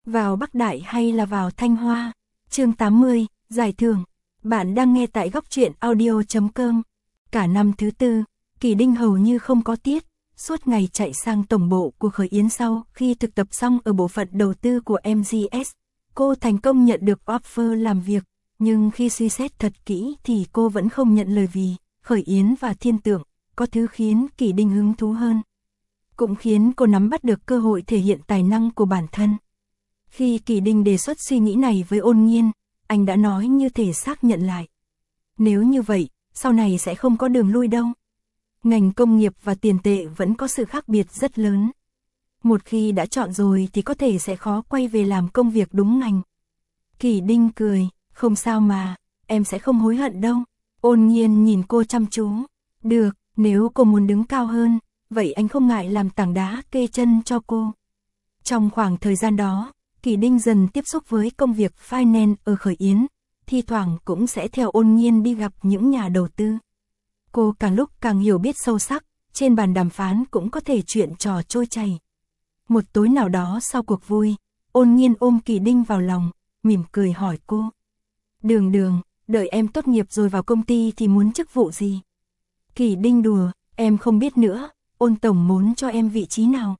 Vào Bắc Đại hay là vào Thanh Hoa? Chương 80, Giải thưởng. Bạn đang nghe tại góc truyện audio.com. Cả năm thứ tư, Kỳ Đinh hầu như không có tiết, suốt ngày chạy sang tổng bộ của Khởi Yến sau khi thực tập xong ở bộ phận đầu tư của MGS. Cô thành công nhận được offer làm việc, nhưng khi suy xét thật kỹ thì cô vẫn không nhận lời vì Khởi Yến và Thiên Tượng có thứ khiến Kỳ Đinh hứng thú hơn. Cũng khiến cô nắm bắt được cơ hội thể hiện tài năng của bản thân. Khi Kỳ Đinh đề xuất suy nghĩ này với Ôn Nhiên, anh đã nói như thể xác nhận lại. Nếu như vậy, sau này sẽ không có đường lui đâu. Ngành công nghiệp và tiền tệ vẫn có sự khác biệt rất lớn. Một khi đã chọn rồi thì có thể sẽ khó quay về làm công việc đúng ngành. Kỳ Đinh cười, không sao mà, em sẽ không hối hận đâu. Ôn Nhiên nhìn cô chăm chú. Được, nếu cô muốn đứng cao hơn, vậy anh không ngại làm tảng đá kê chân cho cô. Trong khoảng thời gian đó, Kỳ Đinh dần tiếp xúc với công việc finance ở Khởi Yến, thi thoảng cũng sẽ theo Ôn Nhiên đi gặp những nhà đầu tư. Cô càng lúc càng hiểu biết sâu sắc, trên bàn đàm phán cũng có thể chuyện trò trôi chảy. Một tối nào đó sau cuộc vui, Ôn Nhiên ôm Kỳ Đinh vào lòng, mỉm cười hỏi cô. Đường, đợi em tốt nghiệp rồi vào công ty thì muốn chức vụ gì? Kỳ Đinh đùa, em không biết nữa, Ôn tổng muốn cho em vị trí nào?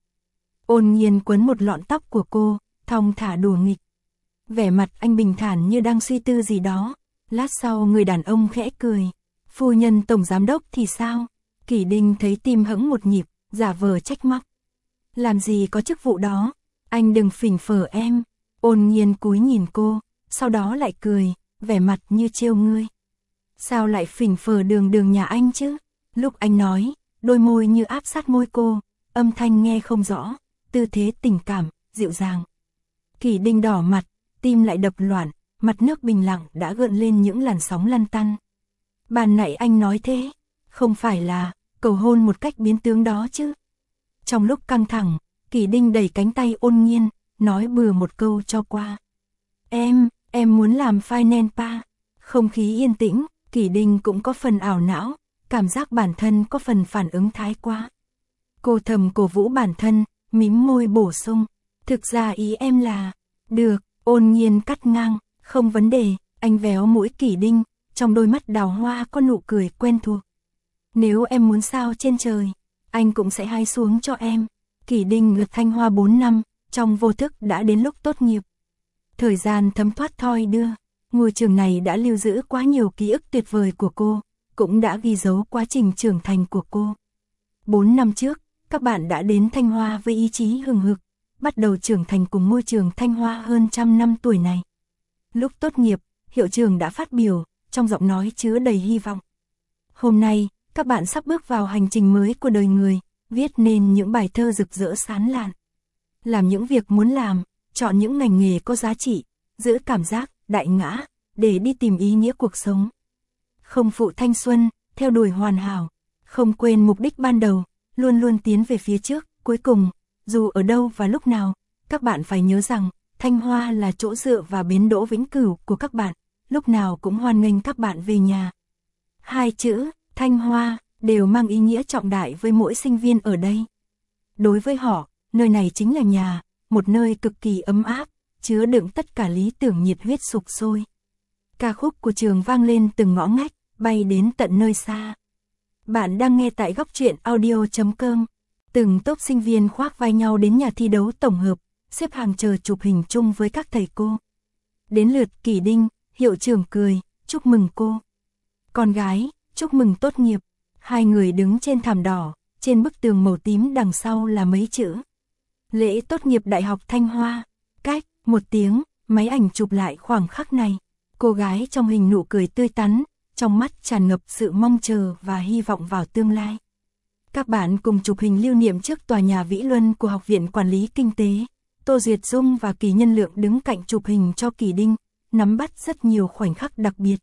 Ôn Nhiên quấn một lọn tóc của cô, thong thả đùa nghịch. Vẻ mặt anh bình thản như đang suy tư gì đó. Lát sau người đàn ông khẽ cười. Phu nhân tổng giám đốc thì sao? Kỳ Đinh thấy tim hững một nhịp, giả vờ trách móc. Làm gì có chức vụ đó? Anh đừng phỉnh phở em. Ôn Nhiên cúi nhìn cô, sau đó lại cười, vẻ mặt như trêu ngươi. Sao lại phỉnh phở đường nhà anh chứ? Lúc anh nói, đôi môi như áp sát môi cô, âm thanh nghe không rõ, tư thế tình cảm, dịu dàng. Kỳ Đinh đỏ mặt, tim lại đập loạn, mặt nước bình lặng đã gợn lên những làn sóng lăn tăn. Ban nãy anh nói thế, không phải là cầu hôn một cách biến tướng đó chứ? Trong lúc căng thẳng, Kỳ Đinh đẩy cánh tay Ôn Nhiên, nói bừa một câu cho qua. Em muốn làm finance pa. Không khí yên tĩnh, Kỳ Đinh cũng có phần ảo não, cảm giác bản thân có phần phản ứng thái quá. Cô thầm cổ vũ bản thân, mím môi bổ sung. Thực ra ý em là, được, Ôn Nhiên cắt ngang, không vấn đề, anh véo mũi Kỳ Đinh, trong đôi mắt đào hoa có nụ cười quen thuộc. Nếu em muốn sao trên trời, anh cũng sẽ hái xuống cho em. Kỳ Đinh ở Thanh Hoa 4 năm, trong vô thức đã đến lúc tốt nghiệp. Thời gian thấm thoát thoi đưa, ngôi trường này đã lưu giữ quá nhiều ký ức tuyệt vời của cô, cũng đã ghi dấu quá trình trưởng thành của cô. 4 năm trước, các bạn đã đến Thanh Hoa với ý chí hừng hực, bắt đầu trưởng thành cùng ngôi trường Thanh Hoa hơn 100 năm tuổi này. Lúc tốt nghiệp, hiệu trưởng đã phát biểu, trong giọng nói chứa đầy hy vọng. Hôm nay, các bạn sắp bước vào hành trình mới của đời người, viết nên những bài thơ rực rỡ sáng lạn. Làm những việc muốn làm, chọn những ngành nghề có giá trị, giữ cảm giác, đại ngã, để đi tìm ý nghĩa cuộc sống. Không phụ thanh xuân, theo đuổi hoàn hảo, không quên mục đích ban đầu, luôn luôn tiến về phía trước, cuối cùng, dù ở đâu và lúc nào, các bạn phải nhớ rằng, Thanh Hoa là chỗ dựa và bến đỗ vĩnh cửu của các bạn, lúc nào cũng hoan nghênh các bạn về nhà. Hai chữ, Thanh Hoa, đều mang ý nghĩa trọng đại với mỗi sinh viên ở đây. Đối với họ, nơi này chính là nhà, một nơi cực kỳ ấm áp, chứa đựng tất cả lý tưởng nhiệt huyết sục sôi. Ca khúc của trường vang lên từng ngõ ngách, bay đến tận nơi xa. Bạn đang nghe tại góc truyện audio.com. Từng tốp sinh viên khoác vai nhau đến nhà thi đấu tổng hợp, xếp hàng chờ chụp hình chung với các thầy cô. Đến lượt Kỳ Đinh, hiệu trưởng cười, chúc mừng cô. Con gái, chúc mừng tốt nghiệp. Hai người đứng trên thảm đỏ, trên bức tường màu tím đằng sau là mấy chữ. Lễ tốt nghiệp Đại học Thanh Hoa. Cách, một tiếng, máy ảnh chụp lại khoảng khắc này. Cô gái trong hình nụ cười tươi tắn, trong mắt tràn ngập sự mong chờ và hy vọng vào tương lai. Các bạn cùng chụp hình lưu niệm trước tòa nhà Vĩ Luân của Học viện Quản lý Kinh tế. Tô Duyệt Dung và Kỳ Nhân Lượng đứng cạnh chụp hình cho Kỳ Đinh, nắm bắt rất nhiều khoảnh khắc đặc biệt.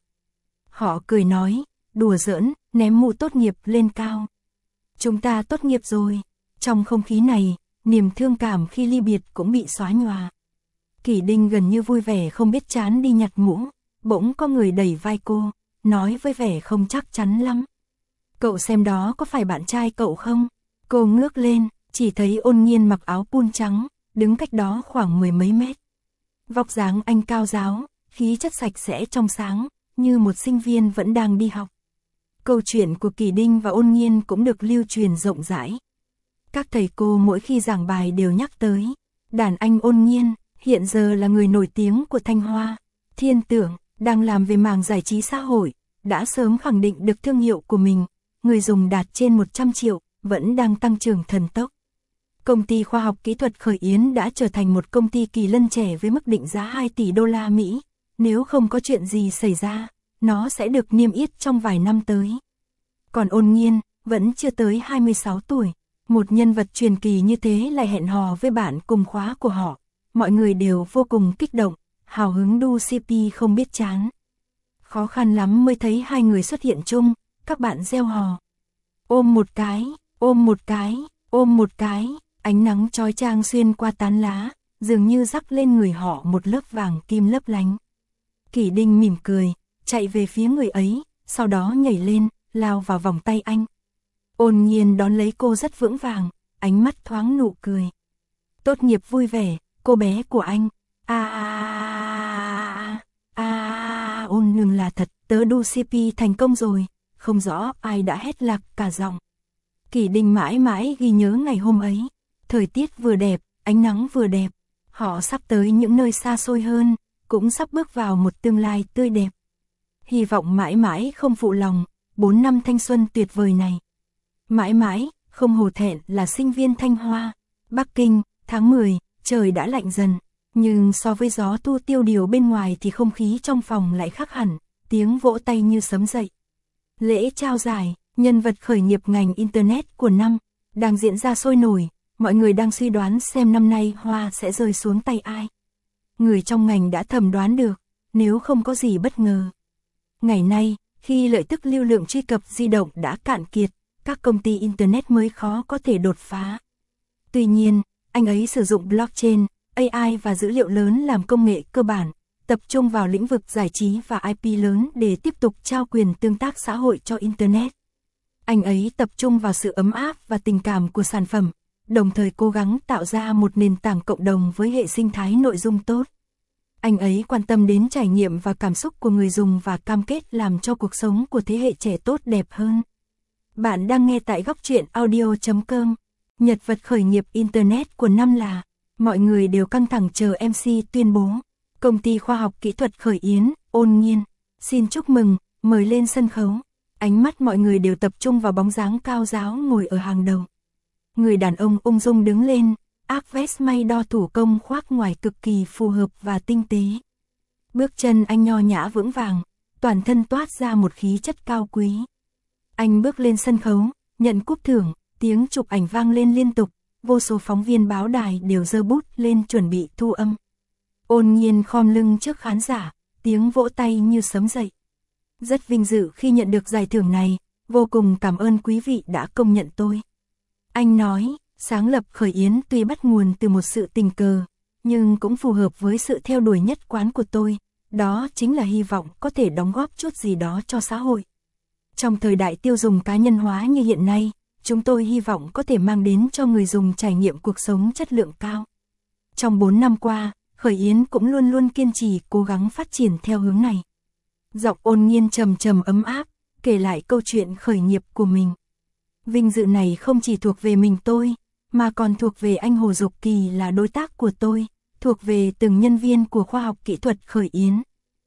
Họ cười nói, đùa giỡn, ném mũ tốt nghiệp lên cao. Chúng ta tốt nghiệp rồi. Trong không khí này, niềm thương cảm khi ly biệt cũng bị xóa nhòa. Kỳ Đinh gần như vui vẻ không biết chán đi nhặt mũ, bỗng có người đẩy vai cô, nói với vẻ không chắc chắn lắm. Cậu xem đó có phải bạn trai cậu không? Cô ngước lên, chỉ thấy Ôn Nhiên mặc áo pun trắng, đứng cách đó khoảng 10 mấy mét. Vóc dáng anh cao ráo, khí chất sạch sẽ trong sáng, như một sinh viên vẫn đang đi học. Câu chuyện của Kỳ Đinh và Ôn Nhiên cũng được lưu truyền rộng rãi. Các thầy cô mỗi khi giảng bài đều nhắc tới. Đàn anh Ôn Nhiên, hiện giờ là người nổi tiếng của Thanh Hoa. Thiên Tưởng, đang làm về mảng giải trí xã hội, đã sớm khẳng định được thương hiệu của mình. Người dùng đạt trên 100 triệu, vẫn đang tăng trưởng thần tốc. Công ty khoa học kỹ thuật Khởi Yến đã trở thành một công ty kỳ lân trẻ với mức định giá 2 tỷ đô la Mỹ. Nếu không có chuyện gì xảy ra, nó sẽ được niêm yết trong vài năm tới. Còn Ôn Nhiên, vẫn chưa tới 26 tuổi. Một nhân vật truyền kỳ như thế lại hẹn hò với bạn cùng khóa của họ. Mọi người đều vô cùng kích động, hào hứng đu CP không biết chán. Khó khăn lắm mới thấy hai người xuất hiện chung, các bạn reo hò. Ôm một cái, ôm một cái, ôm một cái, ánh nắng chói chang xuyên qua tán lá, dường như rắc lên người họ một lớp vàng kim lấp lánh. Kỳ Đinh mỉm cười, chạy về phía người ấy, sau đó nhảy lên, lao vào vòng tay anh. Ôn Nhiên đón lấy cô rất vững vàng, ánh mắt thoáng nụ cười. Tốt nghiệp vui vẻ, cô bé của anh. Ôn Nương là thật, tớ đu CP thành công rồi, không rõ ai đã hét lạc cả giọng. Kỳ Đinh mãi mãi ghi nhớ ngày hôm ấy, thời tiết vừa đẹp, ánh nắng vừa đẹp, họ sắp tới những nơi xa xôi hơn, cũng sắp bước vào một tương lai tươi đẹp. Hy vọng mãi mãi không phụ lòng, 4 năm thanh xuân tuyệt vời này. Mãi mãi, không hổ thẹn là sinh viên Thanh Hoa. Bắc Kinh, tháng 10, trời đã lạnh dần, nhưng so với gió tu tiêu điều bên ngoài thì không khí trong phòng lại khác hẳn, tiếng vỗ tay như sấm dậy. Lễ trao giải, nhân vật khởi nghiệp ngành Internet của năm, đang diễn ra sôi nổi, mọi người đang suy đoán xem năm nay hoa sẽ rơi xuống tay ai. Người trong ngành đã thầm đoán được, nếu không có gì bất ngờ. Ngày nay, khi lợi tức lưu lượng truy cập di động đã cạn kiệt, các công ty Internet mới khó có thể đột phá. Tuy nhiên, anh ấy sử dụng blockchain, AI và dữ liệu lớn làm công nghệ cơ bản, tập trung vào lĩnh vực giải trí và IP lớn để tiếp tục trao quyền tương tác xã hội cho Internet. Anh ấy tập trung vào sự ấm áp và tình cảm của sản phẩm, đồng thời cố gắng tạo ra một nền tảng cộng đồng với hệ sinh thái nội dung tốt. Anh ấy quan tâm đến trải nghiệm và cảm xúc của người dùng và cam kết làm cho cuộc sống của thế hệ trẻ tốt đẹp hơn. Bạn đang nghe tại góc truyện audio.com. Nhật vật khởi nghiệp Internet của năm là, mọi người đều căng thẳng chờ MC tuyên bố. Công ty khoa học kỹ thuật Khởi Yến, Ôn Nhiên, xin chúc mừng, mời lên sân khấu. Ánh mắt mọi người đều tập trung vào bóng dáng cao ráo ngồi ở hàng đầu. Người đàn ông ung dung đứng lên, ác vest may đo thủ công khoác ngoài cực kỳ phù hợp và tinh tế. Bước chân anh nho nhã vững vàng, toàn thân toát ra một khí chất cao quý. Anh bước lên sân khấu, nhận cúp thưởng, tiếng chụp ảnh vang lên liên tục, vô số phóng viên báo đài đều giơ bút lên chuẩn bị thu âm. Ôn Nhiên khom lưng trước khán giả, tiếng vỗ tay như sấm dậy. Rất vinh dự khi nhận được giải thưởng này, vô cùng cảm ơn quý vị đã công nhận tôi. Anh nói, sáng lập Khởi Yến tuy bắt nguồn từ một sự tình cờ, nhưng cũng phù hợp với sự theo đuổi nhất quán của tôi, đó chính là hy vọng có thể đóng góp chút gì đó cho xã hội. Trong thời đại tiêu dùng cá nhân hóa như hiện nay, chúng tôi hy vọng có thể mang đến cho người dùng trải nghiệm cuộc sống chất lượng cao. Trong 4 năm qua, Khởi Yến cũng luôn luôn kiên trì cố gắng phát triển theo hướng này. Giọng Ôn Nhiên trầm trầm ấm áp, kể lại câu chuyện khởi nghiệp của mình. Vinh dự này không chỉ thuộc về mình tôi, mà còn thuộc về anh Hồ Dục Kỳ là đối tác của tôi, thuộc về từng nhân viên của khoa học kỹ thuật Khởi Yến.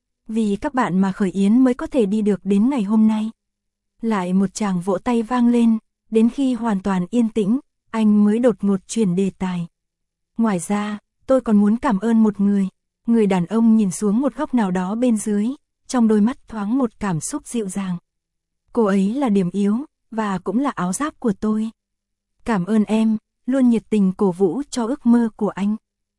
Vì các bạn mà Khởi Yến mới có thể đi được đến ngày hôm nay. Lại một tràng vỗ tay vang lên, đến khi hoàn toàn yên tĩnh, anh mới đột ngột chuyển đề tài. Ngoài ra, tôi còn muốn cảm ơn một người đàn ông nhìn xuống một góc nào đó bên dưới, trong đôi mắt thoáng một cảm xúc dịu dàng. Cô ấy là điểm yếu, và cũng là áo giáp của tôi. Cảm ơn em, luôn nhiệt tình cổ vũ cho ước mơ của anh.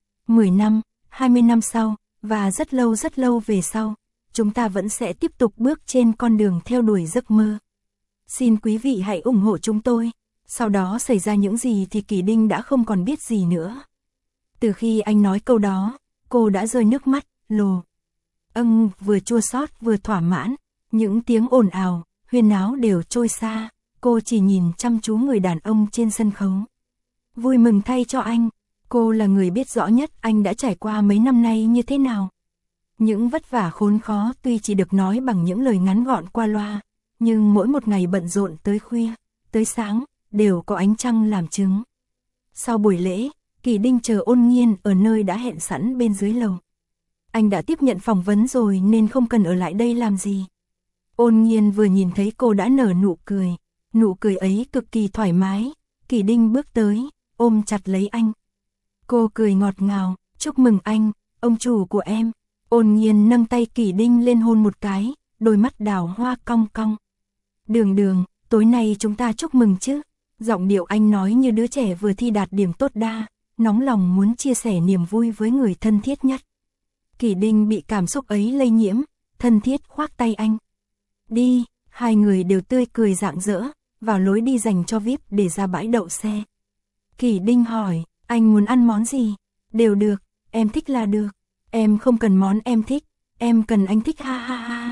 10 năm, 20 năm sau, và rất lâu về sau, chúng ta vẫn sẽ tiếp tục bước trên con đường theo đuổi giấc mơ. Xin quý vị hãy ủng hộ chúng tôi. Sau đó xảy ra những gì thì Kỳ Đinh đã không còn biết gì nữa. Từ khi anh nói câu đó, cô đã rơi nước mắt, lồ. Vừa chua xót vừa thỏa mãn, những tiếng ồn ào, huyên náo đều trôi xa, cô chỉ nhìn chăm chú người đàn ông trên sân khấu. Vui mừng thay cho anh, Cô là người biết rõ nhất anh đã trải qua mấy năm nay như thế nào. Những vất vả khốn khó tuy chỉ được nói bằng những lời ngắn gọn qua loa, nhưng mỗi một ngày bận rộn tới khuya, tới sáng, đều có ánh trăng làm chứng. Sau buổi lễ, Kỳ Đinh chờ Ôn Nhiên ở nơi đã hẹn sẵn bên dưới lầu. Anh đã tiếp nhận phỏng vấn rồi nên không cần ở lại đây làm gì. Ôn Nhiên vừa nhìn thấy cô đã nở nụ cười ấy cực kỳ thoải mái. Kỳ Đinh bước tới, ôm chặt lấy anh. Cô cười ngọt ngào, chúc mừng anh, ông chủ của em. Ôn Nhiên nâng tay Kỳ Đinh lên hôn một cái, đôi mắt đào hoa cong cong. Đường, tối nay chúng ta chúc mừng chứ. Giọng điệu anh nói như đứa trẻ vừa thi đạt điểm tốt đa, nóng lòng muốn chia sẻ niềm vui với người thân thiết nhất. Kỳ Đinh bị cảm xúc ấy lây nhiễm, thân thiết khoác tay anh. Đi, hai người đều tươi cười rạng rỡ, vào lối đi dành cho VIP để ra bãi đậu xe. Kỳ Đinh hỏi, anh muốn ăn món gì? Đều được, em thích là được. Em không cần món em thích, em cần anh thích ha ha ha.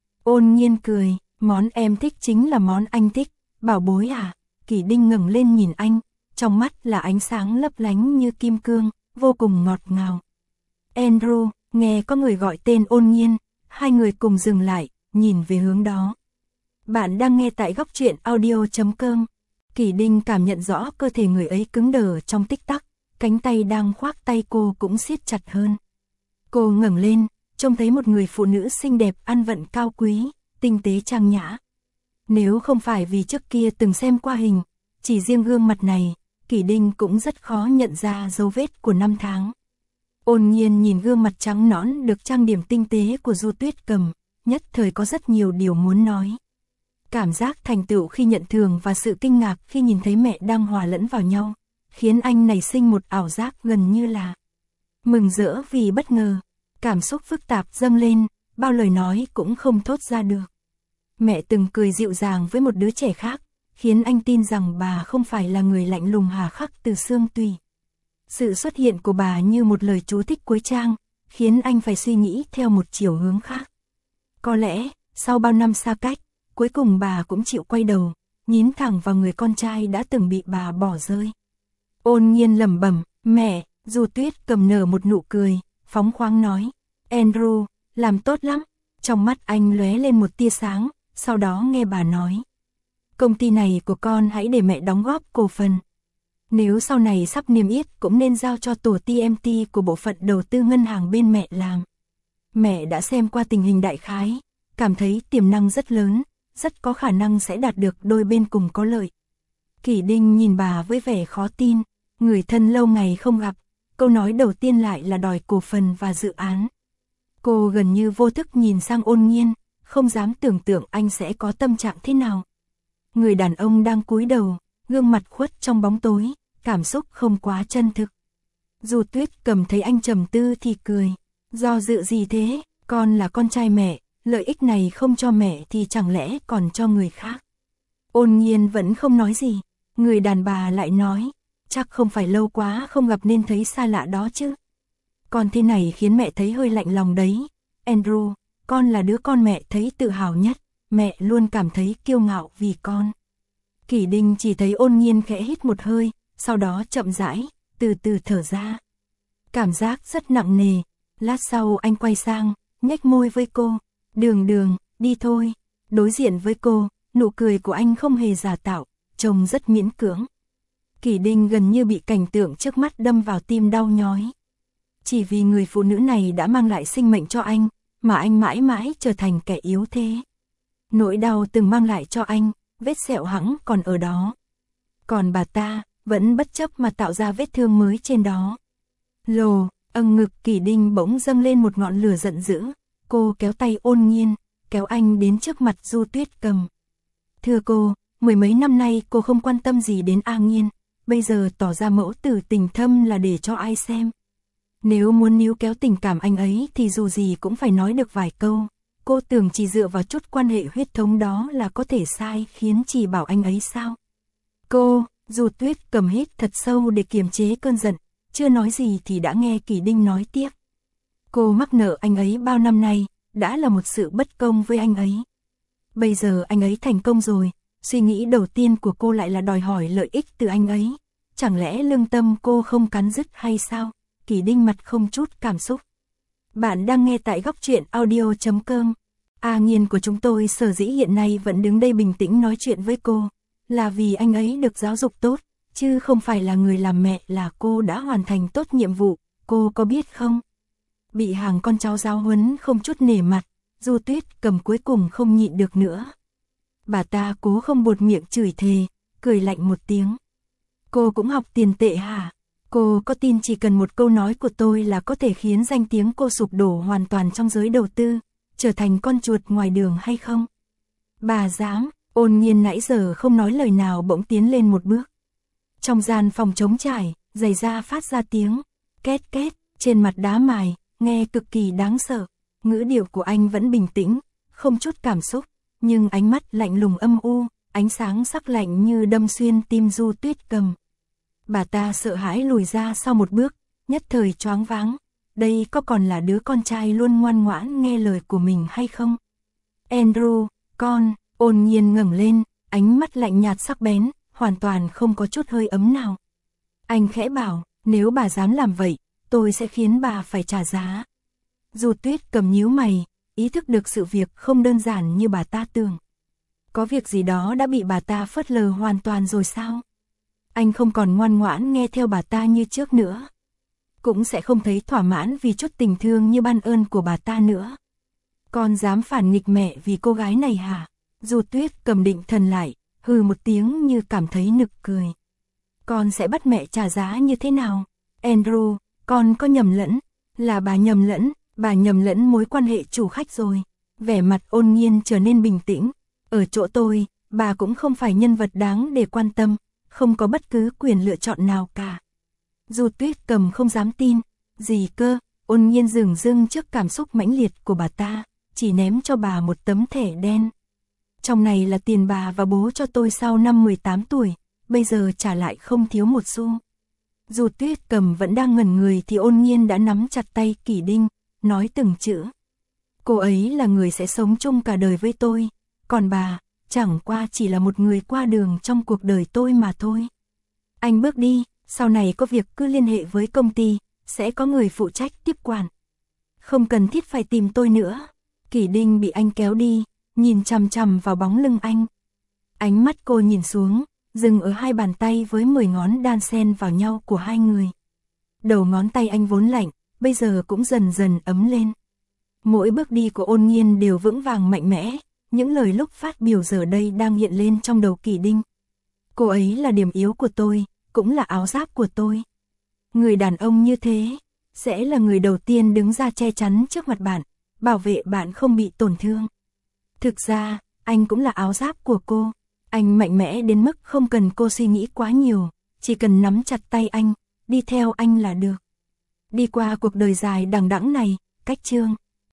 Ôn Nhiên cười, món em thích chính là món anh thích, bảo bối à? Kỳ Đinh ngẩng lên nhìn anh, trong mắt là ánh sáng lấp lánh như kim cương, vô cùng ngọt ngào. Andrew, nghe có người gọi tên Ôn Nhiên, hai người cùng dừng lại, nhìn về hướng đó. Bạn đang nghe tại góc truyện audio.com. Kỳ Đinh cảm nhận rõ cơ thể người ấy cứng đờ trong tích tắc, cánh tay đang khoác tay cô cũng siết chặt hơn. Cô ngẩng lên, trông thấy một người phụ nữ xinh đẹp ăn vận cao quý, tinh tế trang nhã. Nếu không phải vì trước kia từng xem qua hình, chỉ riêng gương mặt này, Kỳ Đinh cũng rất khó nhận ra dấu vết của năm tháng. Ôn Nhiên nhìn gương mặt trắng nõn được trang điểm tinh tế của Du Tuyết Cầm, nhất thời có rất nhiều điều muốn nói. Cảm giác thành tựu khi nhận thưởng và sự kinh ngạc khi nhìn thấy mẹ đang hòa lẫn vào nhau, khiến anh nảy sinh một ảo giác gần như là mừng rỡ vì bất ngờ, cảm xúc phức tạp dâng lên, bao lời nói cũng không thốt ra được. Mẹ từng cười dịu dàng với một đứa trẻ khác, khiến anh tin rằng bà không phải là người lạnh lùng hà khắc từ xương tủy. Sự xuất hiện của bà như một lời chú thích cuối trang, khiến anh phải suy nghĩ theo một chiều hướng khác. Có lẽ, sau bao năm xa cách, cuối cùng bà cũng chịu quay đầu, nhìn thẳng vào người con trai đã từng bị bà bỏ rơi. Ôn Nhiên lẩm bẩm, mẹ. Du Tuyết Cầm nở một nụ cười, phóng khoáng nói, Andrew, làm tốt lắm. Trong mắt anh lóe lên một tia sáng, sau đó nghe bà nói, công ty này của con hãy để mẹ đóng góp cổ phần. Nếu sau này sắp niêm yết cũng nên giao cho tổ TMT của bộ phận đầu tư ngân hàng bên mẹ làm. Mẹ đã xem qua tình hình đại khái, cảm thấy tiềm năng rất lớn, rất có khả năng sẽ đạt được đôi bên cùng có lợi. Kỳ Đinh nhìn bà với vẻ khó tin, người thân lâu ngày không gặp, câu nói đầu tiên lại là đòi cổ phần và dự án. Cô gần như vô thức nhìn sang Ôn Nhiên, không dám tưởng tượng anh sẽ có tâm trạng thế nào. Người đàn ông đang cúi đầu, gương mặt khuất trong bóng tối, cảm xúc không quá chân thực. Du Tuyết Cầm thấy anh trầm tư thì cười, do dự gì thế, con là con trai mẹ, lợi ích này không cho mẹ thì chẳng lẽ còn cho người khác. Ôn Nhiên vẫn không nói gì, người đàn bà lại nói, chắc không phải lâu quá không gặp nên thấy xa lạ đó chứ. Con thế này khiến mẹ thấy hơi lạnh lòng đấy. Andrew, con là đứa con mẹ thấy tự hào nhất, mẹ luôn cảm thấy kiêu ngạo vì con. Kỳ Đinh chỉ thấy Ôn Nhiên khẽ hít một hơi, sau đó chậm rãi, từ từ thở ra. Cảm giác rất nặng nề, lát sau anh quay sang, nhếch môi với cô, đường, đi thôi. Đối diện với cô, nụ cười của anh không hề giả tạo, trông rất miễn cưỡng. Kỳ Đinh gần như bị cảnh tượng trước mắt đâm vào tim đau nhói. Chỉ vì người phụ nữ này đã mang lại sinh mệnh cho anh, mà anh mãi mãi trở thành kẻ yếu thế. Nỗi đau từng mang lại cho anh, vết sẹo hẳn còn ở đó. Còn bà ta, vẫn bất chấp mà tạo ra vết thương mới trên đó. Ngực Kỳ Đinh bỗng dâng lên một ngọn lửa giận dữ. Cô kéo tay Ôn Nhiên, kéo anh đến trước mặt Du Tuyết Cầm. Thưa cô, mười mấy năm nay cô không quan tâm gì đến A Nhiên, bây giờ tỏ ra mẫu tử tình thâm là để cho ai xem. Nếu muốn níu kéo tình cảm anh ấy thì dù gì cũng phải nói được vài câu. Cô tưởng chỉ dựa vào chút quan hệ huyết thống đó là có thể sai khiến chỉ bảo anh ấy sao? Du Tuyết Cầm hít thật sâu để kiềm chế cơn giận, chưa nói gì thì đã nghe Kỳ Đinh nói tiếp. Cô mắc nợ anh ấy bao năm nay, đã là một sự bất công với anh ấy. Bây giờ anh ấy thành công rồi, suy nghĩ đầu tiên của cô lại là đòi hỏi lợi ích từ anh ấy. chẳng lẽ lương tâm cô không cắn rứt hay sao? Kỷ Đinh mặt không chút cảm xúc. Bạn đang nghe tại góc truyện audio.com. Nghiên của chúng tôi sở dĩ hiện nay vẫn đứng đây bình tĩnh nói chuyện với cô, là vì anh ấy được giáo dục tốt, chứ không phải là người làm mẹ, là cô đã hoàn thành tốt nhiệm vụ, cô có biết không? Bị hàng con cháu giáo huấn không chút nể mặt, Du Tuyết Cầm cuối cùng không nhịn được nữa. Bà ta cố không buột miệng chửi thề, cười lạnh một tiếng. Cô cũng học tiền tệ hả? Cô có tin chỉ cần một câu nói của tôi là có thể khiến danh tiếng cô sụp đổ hoàn toàn trong giới đầu tư, trở thành con chuột ngoài đường hay không? Bà dám? Ôn Nhiên nãy giờ không nói lời nào bỗng tiến lên một bước. Trong gian phòng trống trải, giày da phát ra tiếng két két trên mặt đá mài, nghe cực kỳ đáng sợ. Ngữ điệu của anh vẫn bình tĩnh, không chút cảm xúc, nhưng ánh mắt lạnh lùng âm u, ánh sáng sắc lạnh như đâm xuyên tim Du Tuyết Cầm. Bà ta sợ hãi lùi ra sau một bước, nhất thời choáng váng. Đây có còn là đứa con trai luôn ngoan ngoãn nghe lời của mình hay không? Andrew, con. Ôn Nhiên ngẩng lên, ánh mắt lạnh nhạt sắc bén, hoàn toàn không có chút hơi ấm nào. Anh khẽ bảo, nếu bà dám làm vậy, tôi sẽ khiến bà phải trả giá. Du Tuyết Cầm nhíu mày, ý thức được sự việc không đơn giản như bà ta tưởng. Có việc gì đó đã bị bà ta phớt lờ hoàn toàn rồi sao? Anh không còn ngoan ngoãn nghe theo bà ta như trước nữa. Cũng sẽ không thấy thỏa mãn vì chút tình thương như ban ơn của bà ta nữa. Con dám phản nghịch mẹ vì cô gái này hả? Du Tuyết Cầm định thần lại, hừ một tiếng như cảm thấy nực cười. Con sẽ bắt mẹ trả giá như thế nào? Andrew, con có nhầm lẫn, là bà nhầm lẫn mối quan hệ chủ khách rồi. Vẻ mặt Ôn Nhiên trở nên bình tĩnh. Ở chỗ tôi, bà cũng không phải nhân vật đáng để quan tâm, không có bất cứ quyền lựa chọn nào cả. Du Tuyết Cầm không dám tin. Gì cơ? Ôn Nhiên dửng dưng trước cảm xúc mãnh liệt của bà ta, chỉ ném cho bà một tấm thẻ đen. Trong này là tiền bà và bố cho tôi sau năm 18 tuổi, bây giờ trả lại không thiếu một xu. Du Tuyết Cầm vẫn đang ngẩn người thì Ôn Nhiên đã nắm chặt tay Kỷ Đinh, nói từng chữ. Cô ấy là người sẽ sống chung cả đời với tôi, còn bà, chẳng qua chỉ là một người qua đường trong cuộc đời tôi mà thôi. Anh bước đi, sau này có việc cứ liên hệ với công ty, sẽ có người phụ trách tiếp quản. Không cần thiết phải tìm tôi nữa. Kỷ Đinh bị anh kéo đi, nhìn chằm chằm vào bóng lưng anh. Ánh mắt cô nhìn xuống, dừng ở hai bàn tay với 10 ngón đan xen vào nhau của hai người. Đầu ngón tay anh vốn lạnh, bây giờ cũng dần dần ấm lên. Mỗi bước đi của Ôn Nhiên đều vững vàng mạnh mẽ, những lời lúc phát biểu giờ đây đang hiện lên trong đầu Kỷ Đinh. Cô ấy là điểm yếu của tôi, cũng là áo giáp của tôi. Người đàn ông như thế, sẽ là người đầu tiên đứng ra che chắn trước mặt bạn, bảo vệ bạn không bị tổn thương. Thực ra, anh cũng là áo giáp của cô. Anh mạnh mẽ đến mức không cần cô suy nghĩ quá nhiều, chỉ cần nắm chặt tay anh, đi theo anh là được. Đi qua cuộc đời dài đằng đẵng này, cách chương.